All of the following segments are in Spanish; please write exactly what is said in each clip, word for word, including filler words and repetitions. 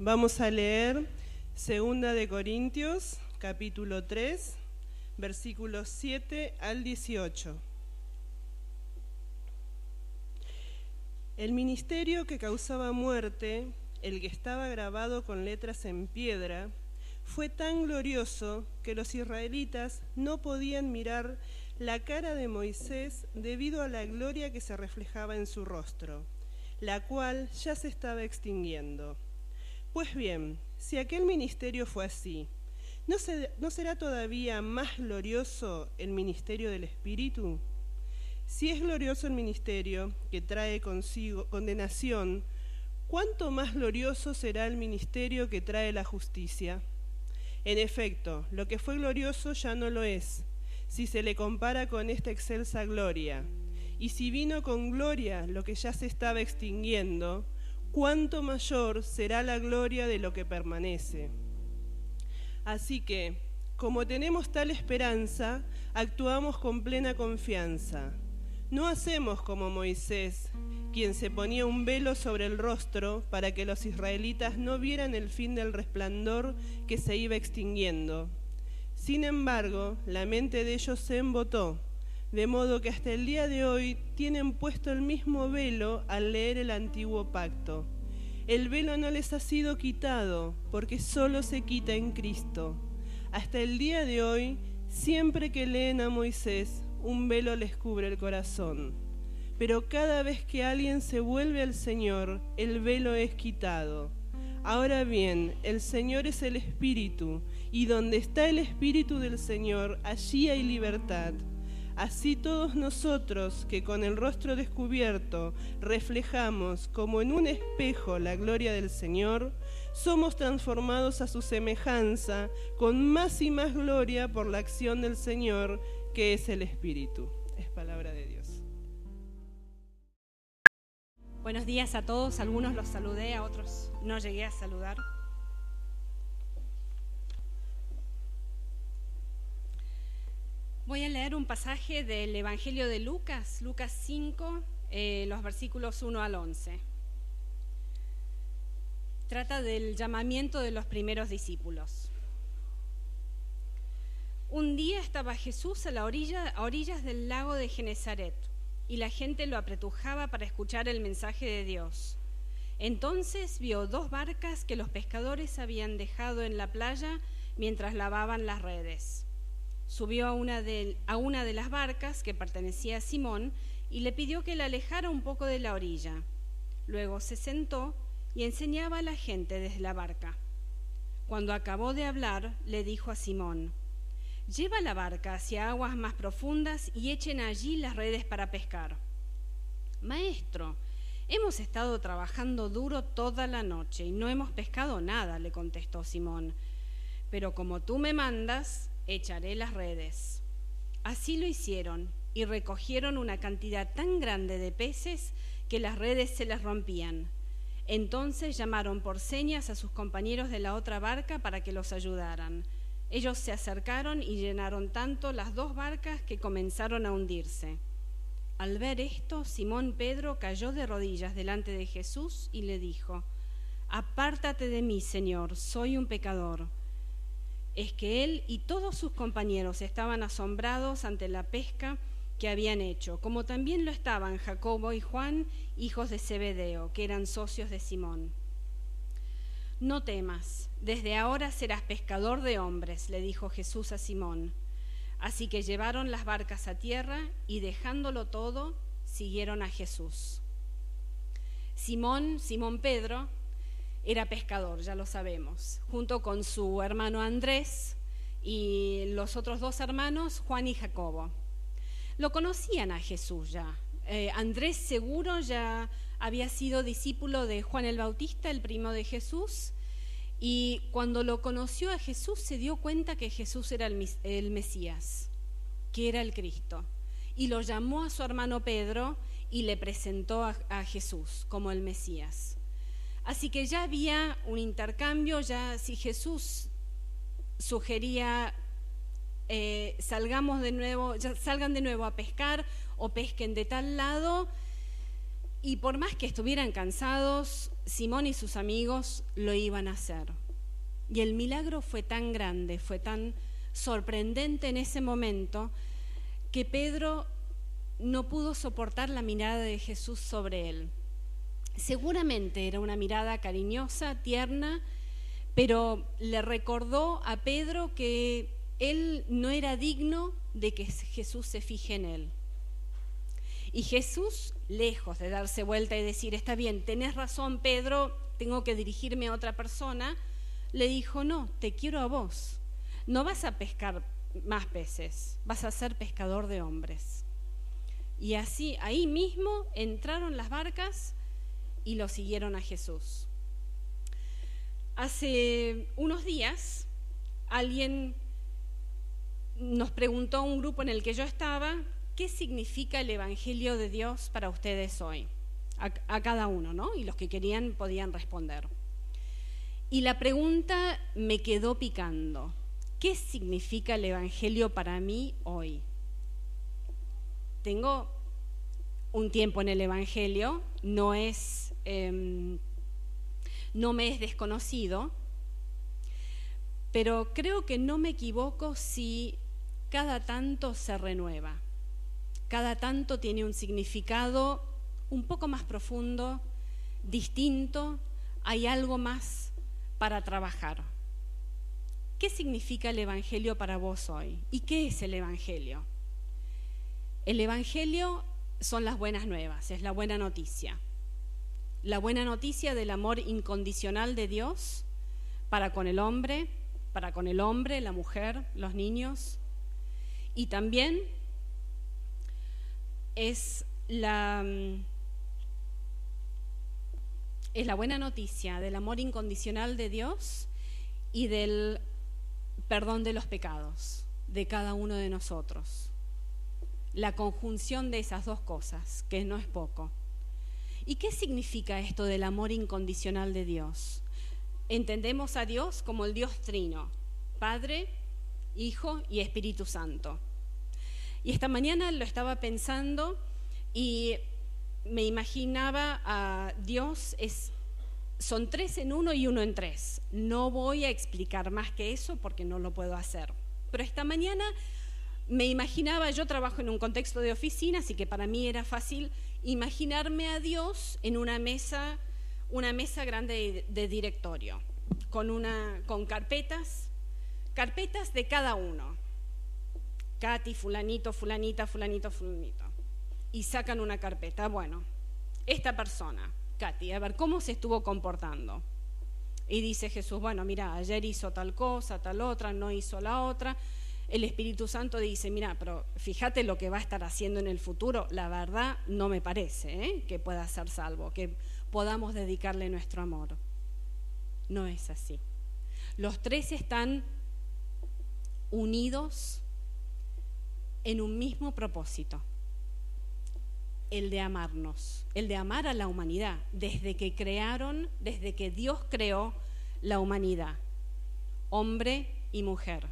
Vamos a leer Segunda de Corintios, capítulo tres, versículos siete al dieciocho. El ministerio que causaba muerte, el que estaba grabado con letras en piedra, fue tan glorioso que los israelitas no podían mirar la cara de Moisés debido a la gloria que se reflejaba en su rostro, la cual ya se estaba extinguiendo. Pues bien, si aquel ministerio fue así, ¿no, se, ¿no será todavía más glorioso el ministerio del Espíritu? Si es glorioso el ministerio que trae consigo condenación, ¿cuánto más glorioso será el ministerio que trae la justicia? En efecto, lo que fue glorioso ya no lo es, si se le compara con esta excelsa gloria. Y si vino con gloria lo que ya se estaba extinguiendo, ¿cuánto mayor será la gloria de lo que permanece? Así que, como tenemos tal esperanza, actuamos con plena confianza. No hacemos como Moisés, quien se ponía un velo sobre el rostro para que los israelitas no vieran el fin del resplandor que se iba extinguiendo. Sin embargo, la mente de ellos se embotó, de modo que hasta el día de hoy tienen puesto el mismo velo al leer el antiguo pacto. El velo no les ha sido quitado, porque solo se quita en Cristo. Hasta el día de hoy, siempre que leen a Moisés, un velo les cubre el corazón. Pero cada vez que alguien se vuelve al Señor, el velo es quitado. Ahora bien, el Señor es el Espíritu, y donde está el Espíritu del Señor, allí hay libertad. Así todos nosotros, que con el rostro descubierto reflejamos como en un espejo la gloria del Señor, somos transformados a su semejanza con más y más gloria por la acción del Señor, que es el Espíritu. Es palabra de Dios. Buenos días a todos. Algunos los saludé, a otros no llegué a saludar. Voy a leer un pasaje del Evangelio de Lucas, Lucas cinco, eh, los versículos uno al once. Trata del llamamiento de los primeros discípulos. Un día estaba Jesús a, la orilla, a orillas del lago de Genesaret, y la gente lo apretujaba para escuchar el mensaje de Dios. Entonces vio dos barcas que los pescadores habían dejado en la playa mientras lavaban las redes. Subió a una, de, a una de las barcas que pertenecía a Simón y le pidió que la alejara un poco de la orilla. Luego se sentó y enseñaba a la gente desde la barca. Cuando acabó de hablar, le dijo a Simón: «Lleva la barca hacia aguas más profundas y echen allí las redes para pescar». «Maestro, hemos estado trabajando duro toda la noche y no hemos pescado nada», le contestó Simón. «Pero como tú me mandas, echaré las redes». Así lo hicieron y recogieron una cantidad tan grande de peces que las redes se les rompían. Entonces llamaron por señas a sus compañeros de la otra barca para que los ayudaran. Ellos se acercaron y llenaron tanto las dos barcas que comenzaron a hundirse. Al ver esto, Simón Pedro cayó de rodillas delante de Jesús y le dijo: «Apártate de mí, Señor, soy un pecador». Es que él y todos sus compañeros estaban asombrados ante la pesca que habían hecho, como también lo estaban Jacobo y Juan, hijos de Zebedeo, que eran socios de Simón. «No temas, desde ahora serás pescador de hombres», le dijo Jesús a Simón. Así que llevaron las barcas a tierra y, dejándolo todo, siguieron a Jesús. Simón, Simón Pedro, era pescador, ya lo sabemos, junto con su hermano Andrés y los otros dos hermanos, Juan y Jacobo. Lo conocían a Jesús ya. Eh, Andrés seguro ya había sido discípulo de Juan el Bautista, el primo de Jesús, y cuando lo conoció a Jesús se dio cuenta que Jesús era el, el Mesías, que era el Cristo, y lo llamó a su hermano Pedro y le presentó a, a Jesús como el Mesías. Así que ya había un intercambio, ya si Jesús sugería eh, salgamos de nuevo, ya salgan de nuevo a pescar o pesquen de tal lado, Y por más que estuvieran cansados, Simón y sus amigos lo iban a hacer. Y el milagro fue tan grande, fue tan sorprendente en ese momento, que Pedro no pudo soportar la mirada de Jesús sobre él. Seguramente era una mirada cariñosa, tierna, pero le recordó a Pedro que él no era digno de que Jesús se fije en él. Y Jesús, lejos de darse vuelta y decir, está bien, tenés razón, Pedro, tengo que dirigirme a otra persona, le dijo, no, te quiero a vos. No vas a pescar más peces, vas a ser pescador de hombres. Y así, ahí mismo, entraron las barcas y lo siguieron a Jesús. Hace unos días, alguien nos preguntó a un grupo en el que yo estaba, ¿qué significa el Evangelio de Dios para ustedes hoy? A, a cada uno, ¿no? Y los que querían podían responder. Y la pregunta me quedó picando. ¿Qué significa el Evangelio para mí hoy? Tengo un tiempo en el Evangelio, no es, eh, no me es desconocido, pero creo que no me equivoco si cada tanto se renueva, cada tanto tiene un significado un poco más profundo, distinto, hay algo más para trabajar. ¿Qué significa el Evangelio para vos hoy? ¿Y qué es el Evangelio? El Evangelio son las buenas nuevas, es la buena noticia. La buena noticia del amor incondicional de Dios para con el hombre, para con el hombre, la mujer, los niños. Y también es la, es la buena noticia del amor incondicional de Dios y del perdón de los pecados de cada uno de nosotros. La conjunción de esas dos cosas, que no es poco. ¿Y qué significa esto del amor incondicional de Dios? Entendemos a Dios como el Dios trino, Padre, Hijo y Espíritu Santo. Y esta mañana lo estaba pensando y me imaginaba a Dios, es, son tres en uno y uno en tres. No voy a explicar más que eso porque no lo puedo hacer. Pero esta mañana me imaginaba, yo trabajo en un contexto de oficina, así que para mí era fácil imaginarme a Dios en una mesa, una mesa grande de, de directorio, con, una, con carpetas, carpetas de cada uno. Katy, fulanito, fulanita, fulanito, fulanito. Y sacan una carpeta. Bueno, esta persona, Katy, a ver, ¿cómo se estuvo comportando? Y dice Jesús, bueno, mira, ayer hizo tal cosa, tal otra, no hizo la otra. El Espíritu Santo dice, mira, pero fíjate lo que va a estar haciendo en el futuro. La verdad no me parece ¿eh? que pueda ser salvo, que podamos dedicarle nuestro amor. No es así. Los tres están unidos en un mismo propósito, el de amarnos, el de amar a la humanidad, desde que crearon, desde que Dios creó la humanidad, hombre y mujer.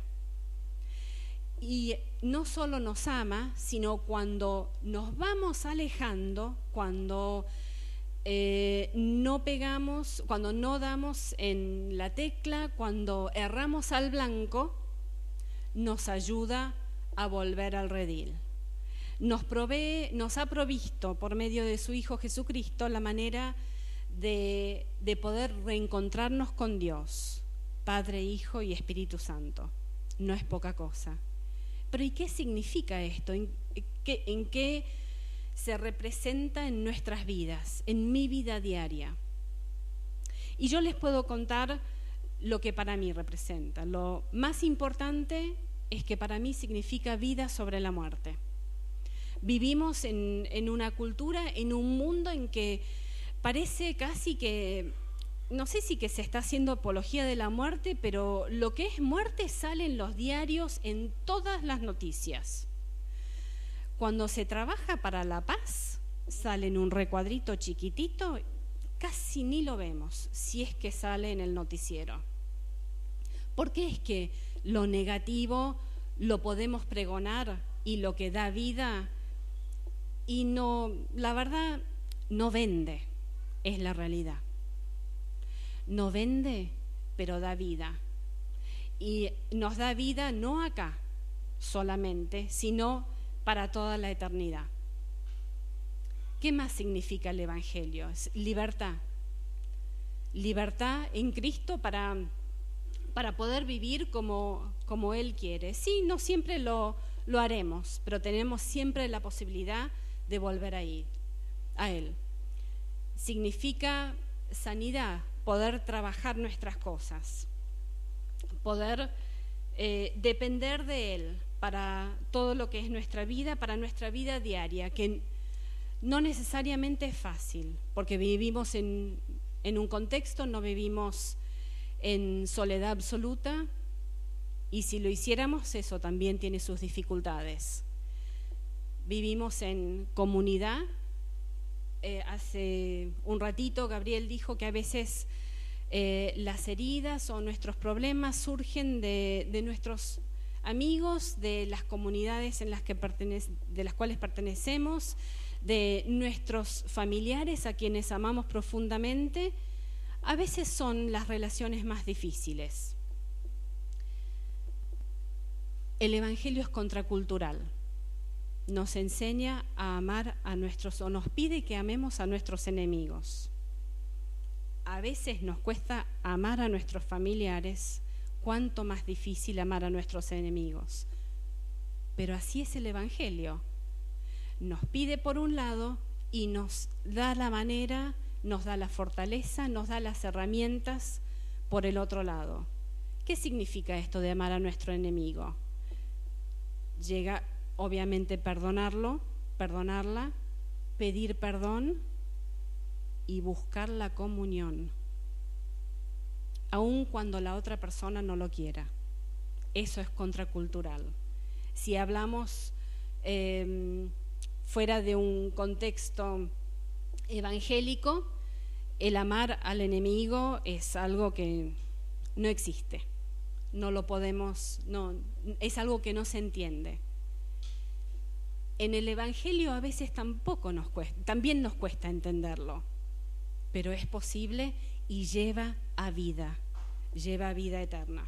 Y no solo nos ama, sino cuando nos vamos alejando, cuando eh, no pegamos, cuando no damos en la tecla, cuando erramos al blanco, nos ayuda a volver al redil. Nos provee, nos ha provisto por medio de su Hijo Jesucristo la manera de, de poder reencontrarnos con Dios, Padre, Hijo y Espíritu Santo. No es poca cosa. Pero ¿y qué significa esto? ¿En qué, en qué se representa en nuestras vidas, en mi vida diaria? Y yo les puedo contar lo que para mí representa. Lo más importante es que para mí significa vida sobre la muerte. Vivimos en, en una cultura, en un mundo en que parece casi que, no sé si que se está haciendo apología de la muerte, pero lo que es muerte sale en los diarios, en todas las noticias. Cuando se trabaja para la paz, sale en un recuadrito chiquitito, casi ni lo vemos, si es que sale en el noticiero. ¿Por qué es que lo negativo lo podemos pregonar y lo que da vida? Y no, la verdad, no vende, es la realidad. No vende, pero da vida. Y nos da vida no acá solamente, sino para toda la eternidad. ¿Qué más significa el Evangelio? Es libertad. Libertad en Cristo para, para poder vivir como, como Él quiere. Sí, no siempre lo, lo haremos, pero tenemos siempre la posibilidad de volver a ir a Él. Significa sanidad, poder trabajar nuestras cosas, poder eh, depender de Él para todo lo que es nuestra vida, para nuestra vida diaria, que no necesariamente es fácil, porque vivimos en, en un contexto, no vivimos en soledad absoluta, y si lo hiciéramos, eso también tiene sus dificultades. Vivimos en comunidad. Eh, hace un ratito Gabriel dijo que a veces eh, las heridas o nuestros problemas surgen de, de nuestros amigos, de las comunidades en las que pertenece, de las cuales pertenecemos, de nuestros familiares a quienes amamos profundamente. A veces son las relaciones más difíciles. El Evangelio es contracultural. Nos enseña a amar a nuestros, o nos pide que amemos a nuestros enemigos. A veces nos cuesta amar a nuestros familiares, cuánto más difícil amar a nuestros enemigos. Pero así es el Evangelio. Nos pide por un lado y nos da la manera, nos da la fortaleza, nos da las herramientas por el otro lado. ¿Qué significa esto de amar a nuestro enemigo? Llega obviamente perdonarlo, perdonarla, pedir perdón y buscar la comunión, aun cuando la otra persona no lo quiera. Eso es contracultural. Si hablamos eh, fuera de un contexto evangélico, el amar al enemigo es algo que no existe, no lo podemos, no, es algo que no se entiende. En el Evangelio a veces tampoco nos cuesta, también nos cuesta entenderlo, pero es posible y lleva a vida, lleva a vida eterna.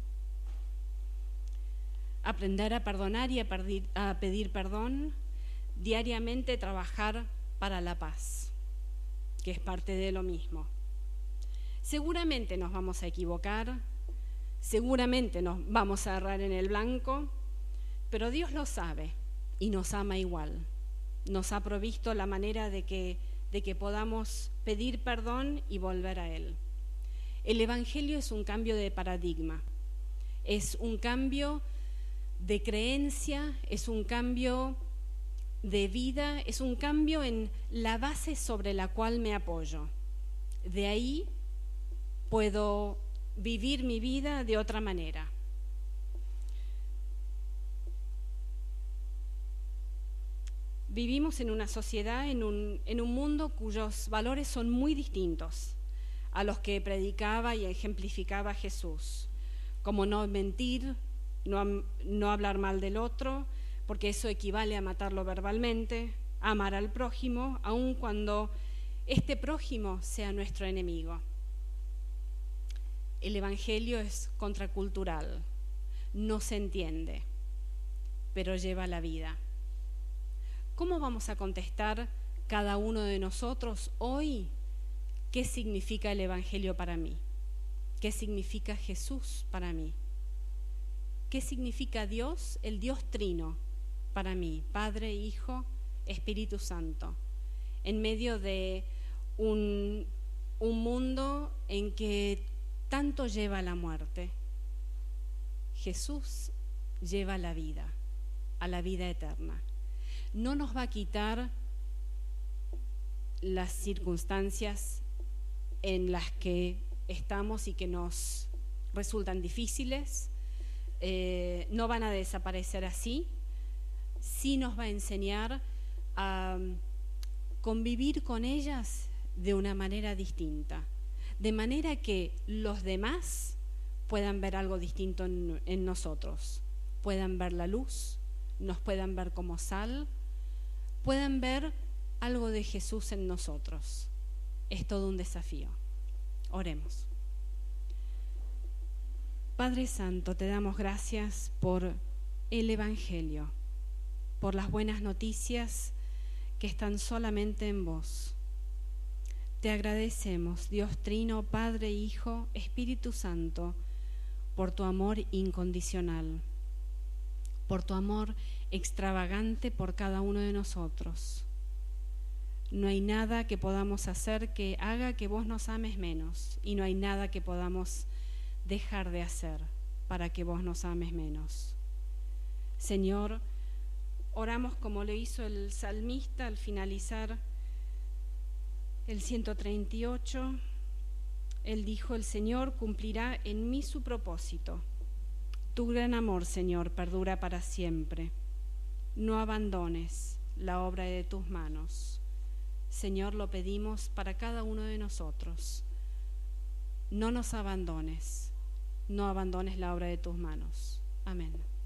Aprender a perdonar y a, pedir, a pedir perdón, diariamente trabajar para la paz, que es parte de lo mismo. Seguramente nos vamos a equivocar, seguramente nos vamos a errar en el blanco, pero Dios lo sabe y nos ama igual. Nos ha provisto la manera de que, de que podamos pedir perdón y volver a Él. El Evangelio es un cambio de paradigma, es un cambio de creencia, es un cambio de vida, es un cambio en la base sobre la cual me apoyo. De ahí puedo vivir mi vida de otra manera. Vivimos en una sociedad, en un, en un mundo cuyos valores son muy distintos a los que predicaba y ejemplificaba Jesús, como no mentir, no, no hablar mal del otro, porque eso equivale a matarlo verbalmente, a amar al prójimo, aun cuando este prójimo sea nuestro enemigo. El Evangelio es contracultural, no se entiende, pero lleva la vida. ¿Cómo vamos a contestar cada uno de nosotros hoy qué significa el Evangelio para mí? ¿Qué significa Jesús para mí? ¿Qué significa Dios, el Dios Trino para mí? Padre, Hijo, Espíritu Santo. En medio de un, un mundo en que tanto lleva la muerte, Jesús lleva la vida, a la vida eterna. No nos va a quitar las circunstancias en las que estamos y que nos resultan difíciles, eh, no van a desaparecer así. Sí nos va a enseñar a convivir con ellas de una manera distinta, de manera que los demás puedan ver algo distinto en, en nosotros, puedan ver la luz, nos puedan ver como sal, puedan ver algo de Jesús en nosotros. Es todo un desafío. Oremos. Padre Santo, te damos gracias por el Evangelio, por las buenas noticias que están solamente en vos. Te agradecemos, Dios Trino, Padre, Hijo, Espíritu Santo, por tu amor incondicional, por tu amor extravagante por cada uno de nosotros. No hay nada que podamos hacer que haga que vos nos ames menos, y no hay nada que podamos dejar de hacer para que vos nos ames menos. Señor, oramos como lo hizo el salmista al finalizar el ciento treinta y ocho. Él dijo: el Señor cumplirá en mí su propósito. Tu gran amor, Señor, perdura para siempre. No abandones la obra de tus manos. Señor, lo pedimos para cada uno de nosotros. No nos abandones, no abandones la obra de tus manos. Amén.